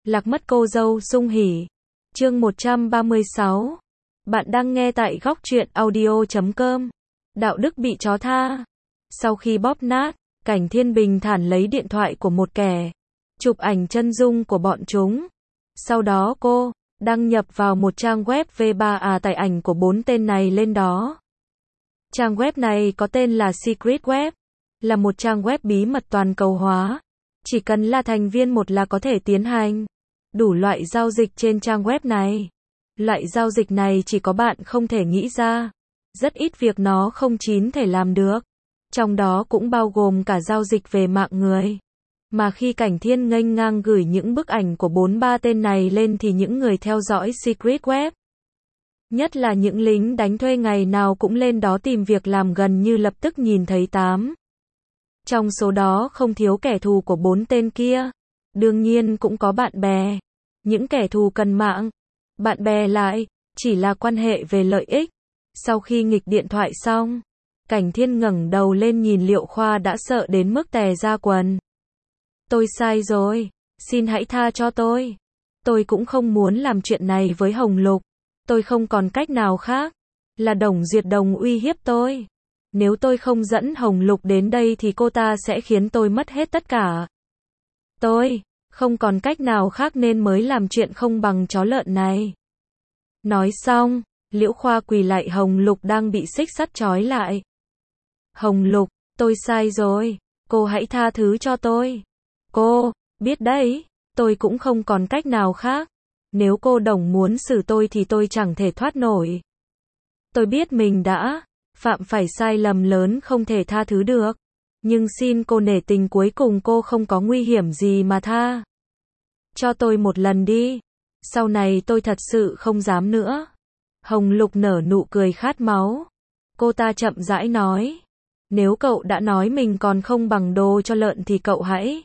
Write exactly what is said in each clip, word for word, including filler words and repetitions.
Lạc mất cô dâu sung hỉ. Chương một trăm ba mươi sáu. Bạn đang nghe tại góc truyện audio chấm com. Đạo đức bị chó tha. Sau khi bóp nát, Cảnh Thiên bình thản lấy điện thoại của một kẻ, chụp ảnh chân dung của bọn chúng. Sau đó cô đăng nhập vào một trang web vê ba à tải ảnh của bốn tên này lên đó. Trang web này có tên là Secret Web, là một trang web bí mật toàn cầu hóa. Chỉ cần là thành viên một là có thể tiến hành đủ loại giao dịch trên trang web này. Loại giao dịch này chỉ có bạn không thể nghĩ ra. Rất ít việc nó không chín thể làm được. Trong đó cũng bao gồm cả giao dịch về mạng người. Mà khi Cảnh Thiên nghênh ngang gửi những bức ảnh của bốn ba tên này lên thì những người theo dõi Secret Web, nhất là những lính đánh thuê ngày nào cũng lên đó tìm việc làm gần như lập tức nhìn thấy tám. Trong số đó không thiếu kẻ thù của bốn tên kia. Đương nhiên cũng có bạn bè. Những kẻ thù cần mạng. Bạn bè lại chỉ là quan hệ về lợi ích. Sau khi nghịch điện thoại xong, Cảnh Thiên ngẩng đầu lên nhìn Liệu Khoa đã sợ đến mức tè ra quần. Tôi sai rồi. Xin hãy tha cho tôi. Tôi cũng không muốn làm chuyện này với Hồng Lục. Tôi không còn cách nào khác. Là Đồng Duyệt Đồng uy hiếp tôi. Nếu tôi không dẫn Hồng Lục đến đây thì cô ta sẽ khiến tôi mất hết tất cả. Tôi không còn cách nào khác nên mới làm chuyện không bằng chó lợn này. Nói xong, Liễu Khoa quỳ lại Hồng Lục đang bị xích sắt trói lại. Hồng Lục, tôi sai rồi. Cô hãy tha thứ cho tôi. Cô biết đấy, tôi cũng không còn cách nào khác. Nếu cô Đồng muốn xử tôi thì tôi chẳng thể thoát nổi. Tôi biết mình đã phạm phải sai lầm lớn không thể tha thứ được. Nhưng xin cô nể tình cuối cùng cô không có nguy hiểm gì mà tha cho tôi một lần đi. Sau này tôi thật sự không dám nữa. Hồng Lục nở nụ cười khát máu. Cô ta chậm rãi nói. Nếu cậu đã nói mình còn không bằng đồ cho lợn thì cậu hãy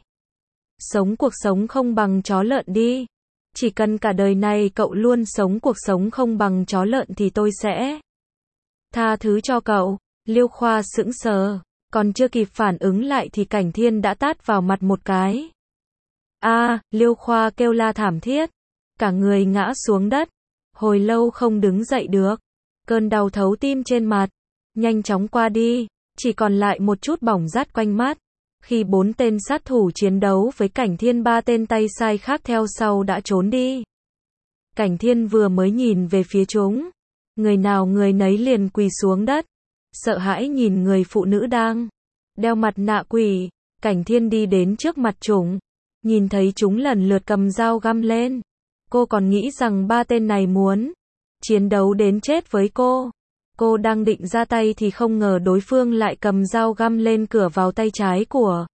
sống cuộc sống không bằng chó lợn đi. Chỉ cần cả đời này cậu luôn sống cuộc sống không bằng chó lợn thì tôi sẽ tha thứ cho cậu. Liêu Khoa sững sờ, còn chưa kịp phản ứng lại thì Cảnh Thiên đã tát vào mặt một cái. A, à, Liêu Khoa kêu la thảm thiết, cả người ngã xuống đất, hồi lâu không đứng dậy được. Cơn đau thấu tim trên mặt nhanh chóng qua đi, chỉ còn lại một chút bỏng rát quanh mắt. Khi bốn tên sát thủ chiến đấu với Cảnh Thiên, ba tên tay sai khác theo sau đã trốn đi. Cảnh Thiên vừa mới nhìn về phía chúng, người nào người nấy liền quỳ xuống đất, sợ hãi nhìn người phụ nữ đang đeo mặt nạ quỷ. Cảnh Thiên đi đến trước mặt chúng, nhìn thấy chúng lần lượt cầm dao găm lên. Cô còn nghĩ rằng ba tên này muốn chiến đấu đến chết với cô. Cô đang định ra tay thì không ngờ đối phương lại cầm dao găm lên cửa vào tay trái của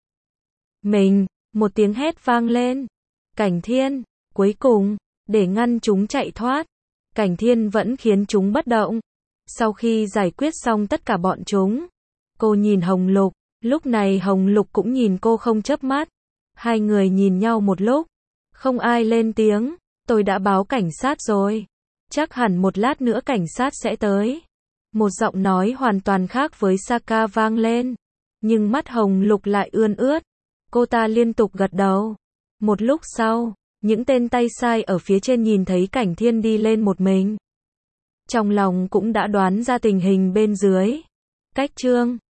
mình. Một tiếng hét vang lên. Cảnh Thiên, cuối cùng, để ngăn chúng chạy thoát, Cảnh Thiên vẫn khiến chúng bất động. Sau khi giải quyết xong tất cả bọn chúng, cô nhìn Hồng Lục. Lúc này Hồng Lục cũng nhìn cô không chớp mắt. Hai người nhìn nhau một lúc, không ai lên tiếng. Tôi đã báo cảnh sát rồi. Chắc hẳn một lát nữa cảnh sát sẽ tới. Một giọng nói hoàn toàn khác với Saka vang lên. Nhưng mắt Hồng Lục lại ươn ướt. Cô ta liên tục gật đầu. Một lúc sau, những tên tay sai ở phía trên nhìn thấy Cảnh Thiên đi lên một mình. Trong lòng cũng đã đoán ra tình hình bên dưới. Cách chương